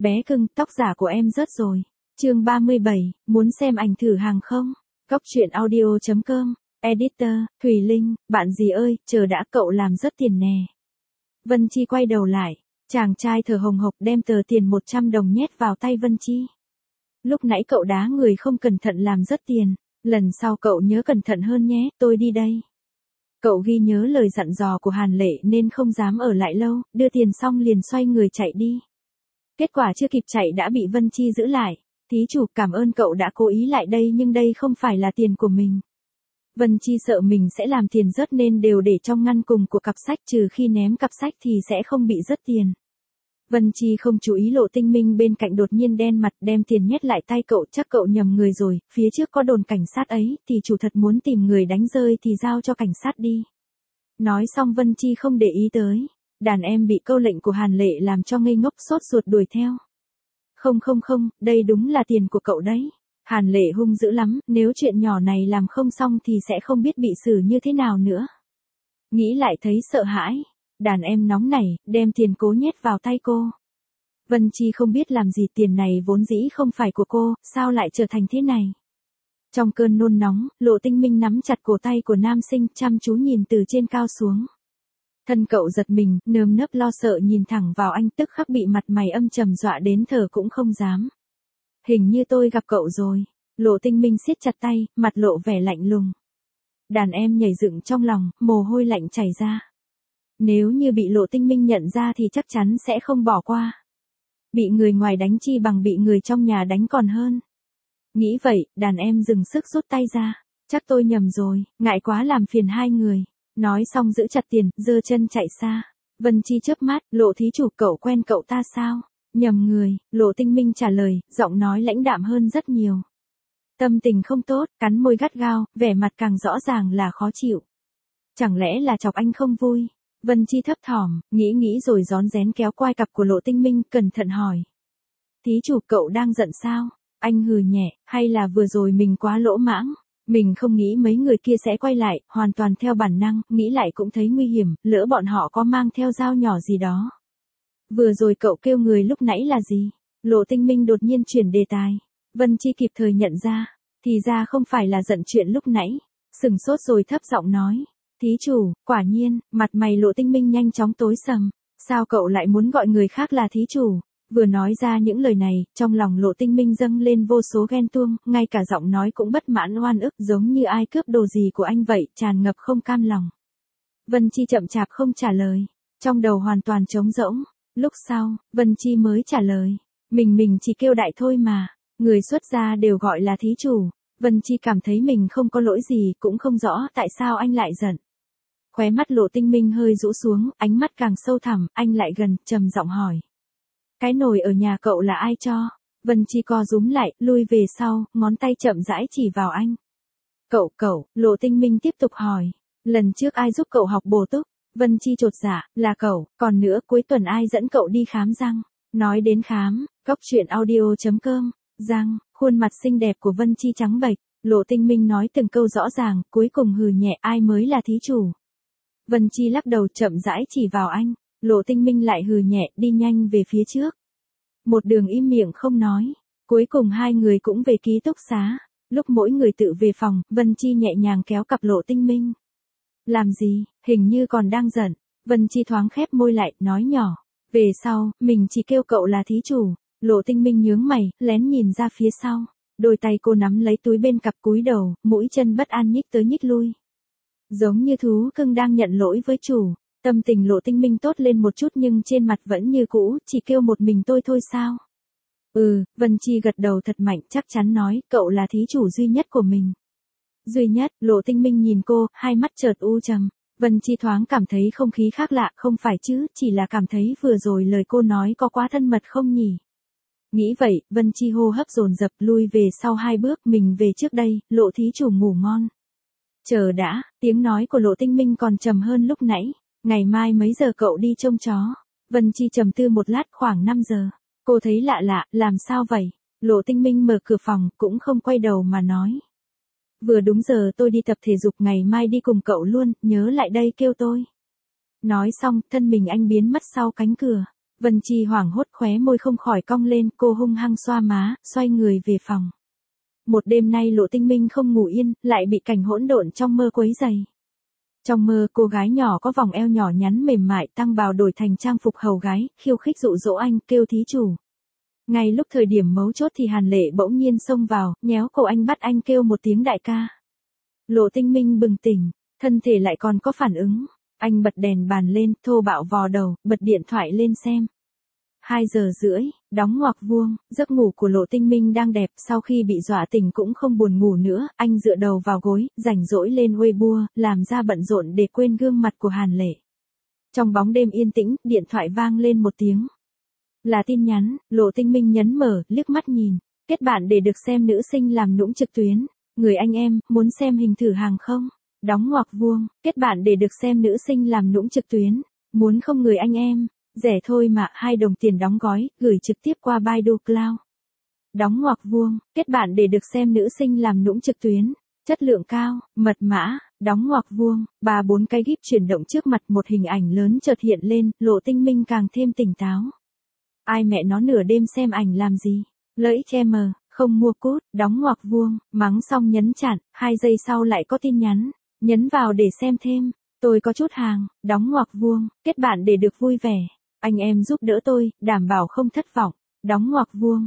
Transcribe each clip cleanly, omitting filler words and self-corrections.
Bé cưng, tóc giả của em rớt rồi. Chương 37, muốn xem ảnh thử hàng không? Cóc truyện audio.com. Editor, Thùy Linh, bạn gì ơi, chờ đã, cậu làm rớt tiền nè. Vân Chi quay đầu lại, chàng trai thở hồng hộc đem tờ tiền 100 đồng nhét vào tay Vân Chi. Lúc nãy cậu đá người không cẩn thận làm rớt tiền, lần sau cậu nhớ cẩn thận hơn nhé, tôi đi đây. Cậu ghi nhớ lời dặn dò của Hàn Lệ nên không dám ở lại lâu, đưa tiền xong liền xoay người chạy đi. Kết quả chưa kịp chạy đã bị Vân Chi giữ lại. Thí chủ, cảm ơn cậu đã cố ý lại đây nhưng đây không phải là tiền của mình. Vân Chi sợ mình sẽ làm tiền rớt nên đều để trong ngăn cùng của cặp sách, trừ khi ném cặp sách thì sẽ không bị rớt tiền. Vân Chi không chú ý Lộ Tinh Minh bên cạnh đột nhiên đen mặt đem tiền nhét lại tay cậu, chắc cậu nhầm người rồi, phía trước có đồn cảnh sát ấy, thì chủ thật muốn tìm người đánh rơi thì giao cho cảnh sát đi. Nói xong Vân Chi không để ý tới. Đàn em bị câu lệnh của Hàn Lệ làm cho ngây ngốc sốt ruột đuổi theo. Không, đây đúng là tiền của cậu đấy. Hàn Lệ hung dữ lắm, nếu chuyện nhỏ này làm không xong thì sẽ không biết bị xử như thế nào nữa. Nghĩ lại thấy sợ hãi. Đàn em nóng nảy, đem tiền cố nhét vào tay cô. Vân Chi không biết làm gì, tiền này vốn dĩ không phải của cô, sao lại trở thành thế này. Trong cơn nôn nóng, Lộ Tinh Minh nắm chặt cổ tay của nam sinh, chăm chú nhìn từ trên cao xuống. Thân cậu giật mình, nơm nớp lo sợ nhìn thẳng vào anh, tức khắc bị mặt mày âm trầm dọa đến thở cũng không dám. Hình như tôi gặp cậu rồi. Lộ Tinh Minh siết chặt tay, mặt lộ vẻ lạnh lùng. Đàn em nhảy dựng trong lòng, mồ hôi lạnh chảy ra. Nếu như bị Lộ Tinh Minh nhận ra thì chắc chắn sẽ không bỏ qua. Bị người ngoài đánh chi bằng bị người trong nhà đánh còn hơn. Nghĩ vậy, đàn em dừng sức rút tay ra. Chắc tôi nhầm rồi, ngại quá làm phiền hai người. Nói xong giữ chặt tiền, giơ chân chạy xa. Vân Chi chớp mắt, Lộ thí chủ, cậu quen cậu ta sao? Nhầm người, Lộ Tinh Minh trả lời, giọng nói lãnh đạm hơn rất nhiều. Tâm tình không tốt, cắn môi gắt gao, vẻ mặt càng rõ ràng là khó chịu. Chẳng lẽ là chọc anh không vui? Vân Chi thấp thỏm, nghĩ rồi rón rén kéo quai cặp của Lộ Tinh Minh, cẩn thận hỏi. Thí chủ, cậu đang giận sao? Anh hừ nhẹ, hay là vừa rồi mình quá lỗ mãng? Mình không nghĩ mấy người kia sẽ quay lại, hoàn toàn theo bản năng, nghĩ lại cũng thấy nguy hiểm, lỡ bọn họ có mang theo dao nhỏ gì đó. Vừa rồi cậu kêu người lúc nãy là gì? Lộ Tinh Minh đột nhiên chuyển đề tài. Vân Chi kịp thời nhận ra, thì ra không phải là giận chuyện lúc nãy. Sừng sốt rồi thấp giọng nói. Thí chủ, quả nhiên, mặt mày Lộ Tinh Minh nhanh chóng tối sầm. Sao cậu lại muốn gọi người khác là thí chủ? Vừa nói ra những lời này, trong lòng Lộ Tinh Minh dâng lên vô số ghen tuông, ngay cả giọng nói cũng bất mãn oan ức, giống như ai cướp đồ gì của anh vậy, tràn ngập không cam lòng. Vân Chi chậm chạp không trả lời, trong đầu hoàn toàn trống rỗng. Lúc sau, Vân Chi mới trả lời, mình chỉ kêu đại thôi mà, người xuất gia đều gọi là thí chủ. Vân Chi cảm thấy mình không có lỗi gì, cũng không rõ tại sao anh lại giận. Khóe mắt Lộ Tinh Minh hơi rũ xuống, ánh mắt càng sâu thẳm, anh lại gần, trầm giọng hỏi. Cái nồi ở nhà cậu là ai cho? Vân Chi co rúm lại, lui về sau, ngón tay chậm rãi chỉ vào anh. Cậu, Lộ Tinh Minh tiếp tục hỏi. Lần trước ai giúp cậu học bổ túc? Vân Chi chột dạ, là cậu, còn nữa cuối tuần ai dẫn cậu đi khám răng? Nói đến khám, Cóc truyện audio.com, răng, khuôn mặt xinh đẹp của Vân Chi trắng bệch, Lộ Tinh Minh nói từng câu rõ ràng, cuối cùng hừ nhẹ, ai mới là thí chủ? Vân Chi lắc đầu chậm rãi chỉ vào anh. Lộ Tinh Minh lại hừ nhẹ, đi nhanh về phía trước. Một đường im miệng không nói. Cuối cùng hai người cũng về ký túc xá. Lúc mỗi người tự về phòng, Vân Chi nhẹ nhàng kéo cặp Lộ Tinh Minh. Làm gì, hình như còn đang giận. Vân Chi thoáng khép môi lại, nói nhỏ. Về sau, mình chỉ kêu cậu là thí chủ. Lộ Tinh Minh nhướng mày, lén nhìn ra phía sau. Đôi tay cô nắm lấy túi bên cặp, cúi đầu, mũi chân bất an nhích tới nhích lui. Giống như thú cưng đang nhận lỗi với chủ. Tâm tình Lộ Tinh Minh tốt lên một chút nhưng trên mặt vẫn như cũ, chỉ kêu một mình tôi thôi sao? Vân Chi gật đầu thật mạnh, chắc chắn nói, cậu là thí chủ duy nhất của mình. Duy nhất, Lộ Tinh Minh nhìn cô, hai mắt chợt u trầm. Vân Chi thoáng cảm thấy không khí khác lạ, không phải chứ, chỉ là cảm thấy vừa rồi lời cô nói có quá thân mật không nhỉ? Nghĩ vậy, Vân Chi hô hấp dồn dập lui về sau hai bước, mình về trước đây, Lộ thí chủ ngủ ngon. Chờ đã, tiếng nói của Lộ Tinh Minh còn trầm hơn lúc nãy. Ngày mai mấy giờ cậu đi trông chó? Vân Chi trầm tư một lát, khoảng 5 giờ. Cô thấy lạ, làm sao vậy? Lộ Tinh Minh mở cửa phòng, cũng không quay đầu mà nói. Vừa đúng giờ tôi đi tập thể dục, ngày mai đi cùng cậu luôn, nhớ lại đây kêu tôi. Nói xong, thân mình anh biến mất sau cánh cửa. Vân Chi hoảng hốt khóe môi không khỏi cong lên, cô hung hăng xoa má, xoay người về phòng. Một đêm nay Lộ Tinh Minh không ngủ yên, lại bị cảnh hỗn độn trong mơ quấy rầy. Trong mơ, cô gái nhỏ có vòng eo nhỏ nhắn mềm mại tăng bào đổi thành trang phục hầu gái, khiêu khích dụ dỗ anh, kêu thí chủ. Ngay lúc thời điểm mấu chốt thì Hàn Lệ bỗng nhiên xông vào, nhéo cổ anh bắt anh kêu một tiếng đại ca. Lộ Tinh Minh bừng tỉnh, thân thể lại còn có phản ứng. Anh bật đèn bàn lên, thô bạo vò đầu, bật điện thoại lên xem. 2 giờ rưỡi, đóng ngoặc vuông, giấc ngủ của Lộ Tinh Minh đang đẹp, sau khi bị dọa tỉnh cũng không buồn ngủ nữa, anh dựa đầu vào gối, rảnh rỗi lên Weibo, làm ra bận rộn để quên gương mặt của Hàn Lệ. Trong bóng đêm yên tĩnh, điện thoại vang lên một tiếng. Là tin nhắn, Lộ Tinh Minh nhấn mở, liếc mắt nhìn, kết bạn để được xem nữ sinh làm nũng trực tuyến. Người anh em, muốn xem hình thử hàng không? Đóng ngoặc vuông, kết bạn để được xem nữ sinh làm nũng trực tuyến. Muốn không người anh em? Rẻ thôi mà, 2 đồng tiền đóng gói, gửi trực tiếp qua Baidu Cloud. Đóng ngoặc vuông, kết bạn để được xem nữ sinh làm nũng trực tuyến. Chất lượng cao, mật mã, đóng ngoặc vuông, 3-4 cái gíp chuyển động trước mặt, một hình ảnh lớn chợt hiện lên, Lộ Tinh Minh càng thêm tỉnh táo. Ai mẹ nó nửa đêm xem ảnh làm gì? Lợi che mờ, không mua cút, đóng ngoặc vuông, mắng xong nhấn chặn, 2 giây sau lại có tin nhắn, nhấn vào để xem thêm. Tôi có chút hàng, đóng ngoặc vuông, kết bạn để được vui vẻ. Anh em giúp đỡ tôi, đảm bảo không thất vọng. Đóng ngoặc vuông,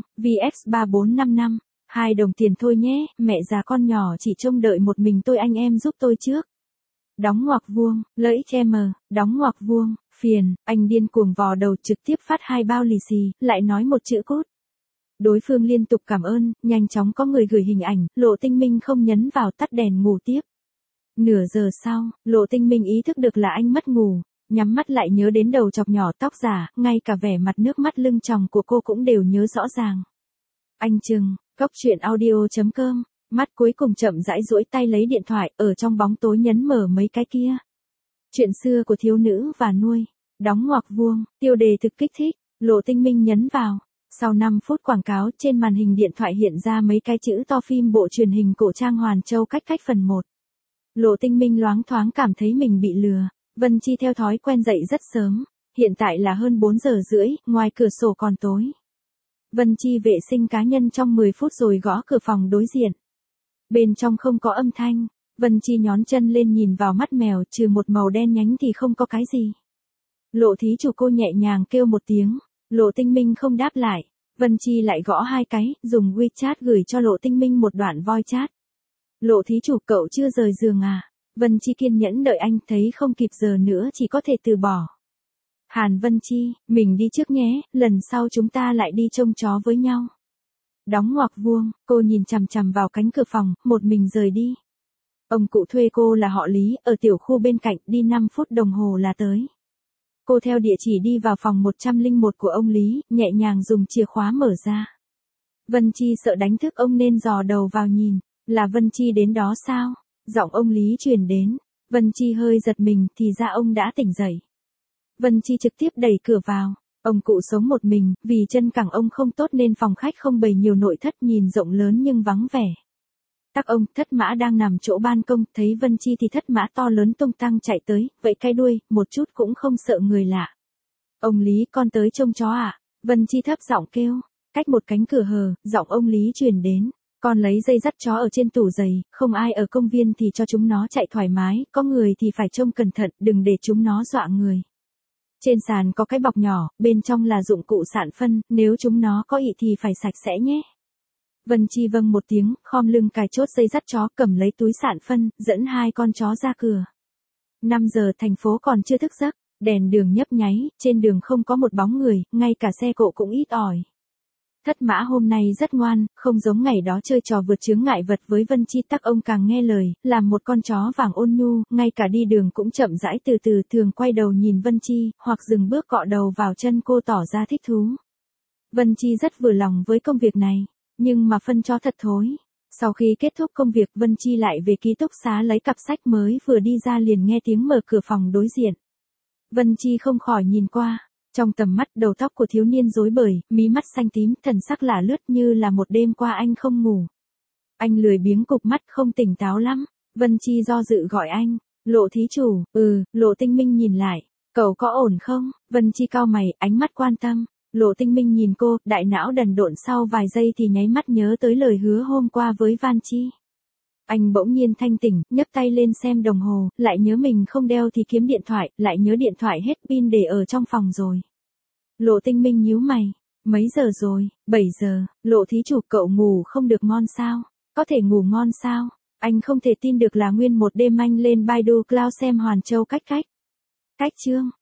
VX3455, 2 đồng tiền thôi nhé, mẹ già con nhỏ chỉ trông đợi một mình tôi, anh em giúp tôi trước. Đóng ngoặc vuông, lợi che mờ, đóng ngoặc vuông, phiền, anh điên cuồng vò đầu trực tiếp phát 2 bao lì xì, lại nói một chữ cút. Đối phương liên tục cảm ơn, nhanh chóng có người gửi hình ảnh, Lộ Tinh Minh không nhấn vào, tắt đèn ngủ tiếp. Nửa giờ sau, Lộ Tinh Minh ý thức được là anh mất ngủ, nhắm mắt lại nhớ đến đầu chọc nhỏ tóc giả, ngay cả vẻ mặt nước mắt lưng tròng của cô cũng đều nhớ rõ ràng. Anh chừng, góc chuyện audio.com, mắt cuối cùng chậm rãi duỗi tay lấy điện thoại, ở trong bóng tối nhấn mở mấy cái kia. Chuyện xưa của thiếu nữ và nuôi, đóng ngoặc vuông, tiêu đề thực kích thích, Lộ Tinh Minh nhấn vào. Sau 5 phút quảng cáo, trên màn hình điện thoại hiện ra mấy cái chữ to phim bộ truyền hình cổ trang Hoàn Châu cách cách phần 1. Lộ Tinh Minh loáng thoáng cảm thấy mình bị lừa. Vân Chi theo thói quen dậy rất sớm, hiện tại là hơn 4 giờ rưỡi, ngoài cửa sổ còn tối. Vân Chi vệ sinh cá nhân trong 10 phút rồi gõ cửa phòng đối diện. Bên trong không có âm thanh, Vân Chi nhón chân lên nhìn vào mắt mèo, trừ một màu đen nhánh thì không có cái gì. Lộ thí chủ, cô nhẹ nhàng kêu một tiếng, Lộ Tinh Minh không đáp lại. Vân Chi lại gõ 2 cái, dùng WeChat gửi cho Lộ Tinh Minh một đoạn voice chat. Lộ thí chủ, cậu chưa rời giường à? Vân Chi kiên nhẫn đợi anh, thấy không kịp giờ nữa chỉ có thể từ bỏ. Hàn Vân Chi, mình đi trước nhé, lần sau chúng ta lại đi trông chó với nhau. Đóng ngoặc vuông, cô nhìn chằm chằm vào cánh cửa phòng, một mình rời đi. Ông cụ thuê cô là họ Lý, ở tiểu khu bên cạnh, đi 5 phút đồng hồ là tới. Cô theo địa chỉ đi vào phòng 101 của ông Lý, nhẹ nhàng dùng chìa khóa mở ra. Vân Chi sợ đánh thức ông nên dò đầu vào nhìn, là Vân Chi đến đó sao? Giọng ông Lý truyền đến, Vân Chi hơi giật mình, thì ra ông đã tỉnh dậy. Vân Chi trực tiếp đẩy cửa vào, ông cụ sống một mình, vì chân cẳng ông không tốt nên phòng khách không bày nhiều nội thất, nhìn rộng lớn nhưng vắng vẻ. Tắc ông, thất mã đang nằm chỗ ban công, thấy Vân Chi thì thất mã to lớn tung tăng chạy tới, vẫy cái đuôi, một chút cũng không sợ người lạ. Ông Lý, con tới trông chó à? Vân Chi thấp giọng kêu, cách một cánh cửa hờ, giọng ông Lý truyền đến. Con lấy dây dắt chó ở trên tủ giày, không ai ở công viên thì cho chúng nó chạy thoải mái, có người thì phải trông cẩn thận, đừng để chúng nó dọa người. Trên sàn có cái bọc nhỏ, bên trong là dụng cụ sạn phân, nếu chúng nó có ị thì phải sạch sẽ nhé. Vân Chi vâng một tiếng, khom lưng cài chốt dây dắt chó, cầm lấy túi sạn phân, dẫn 2 con chó ra cửa. 5 giờ thành phố còn chưa thức giấc, đèn đường nhấp nháy, trên đường không có một bóng người, ngay cả xe cộ cũng ít ỏi. Thất mã hôm nay rất ngoan, không giống ngày đó chơi trò vượt chướng ngại vật với Vân Chi. Tắc ông càng nghe lời, làm một con chó vàng ôn nhu, ngay cả đi đường cũng chậm rãi từ từ, thường quay đầu nhìn Vân Chi, hoặc dừng bước cọ đầu vào chân cô tỏ ra thích thú. Vân Chi rất vừa lòng với công việc này, nhưng mà phân cho thật thối. Sau khi kết thúc công việc, Vân Chi lại về ký túc xá lấy cặp sách mới, vừa đi ra liền nghe tiếng mở cửa phòng đối diện. Vân Chi không khỏi nhìn qua. Trong tầm mắt, đầu tóc của thiếu niên rối bời, mí mắt xanh tím, thần sắc lả lướt như là một đêm qua anh không ngủ. Anh lười biếng cụp mắt, không tỉnh táo lắm. Vân Chi do dự gọi anh, Lộ thí chủ. Lộ Tinh Minh nhìn lại, Cậu có ổn không? Vân Chi cau mày, ánh mắt quan tâm. Lộ Tinh Minh nhìn cô, đại não đần độn sau vài giây thì nháy mắt nhớ tới lời hứa hôm qua với Van Chi. Anh bỗng nhiên thanh tỉnh, nhấc tay lên xem đồng hồ, lại nhớ mình không đeo thì kiếm điện thoại, lại nhớ điện thoại hết pin để ở trong phòng rồi. Lộ Tinh Minh nhíu mày. Mấy giờ rồi? 7 giờ. Lộ thí chủ, cậu ngủ không được ngon sao? Có thể ngủ ngon sao? Anh không thể tin được là nguyên một đêm anh lên Baidu Cloud xem Hoàn Châu cách chương.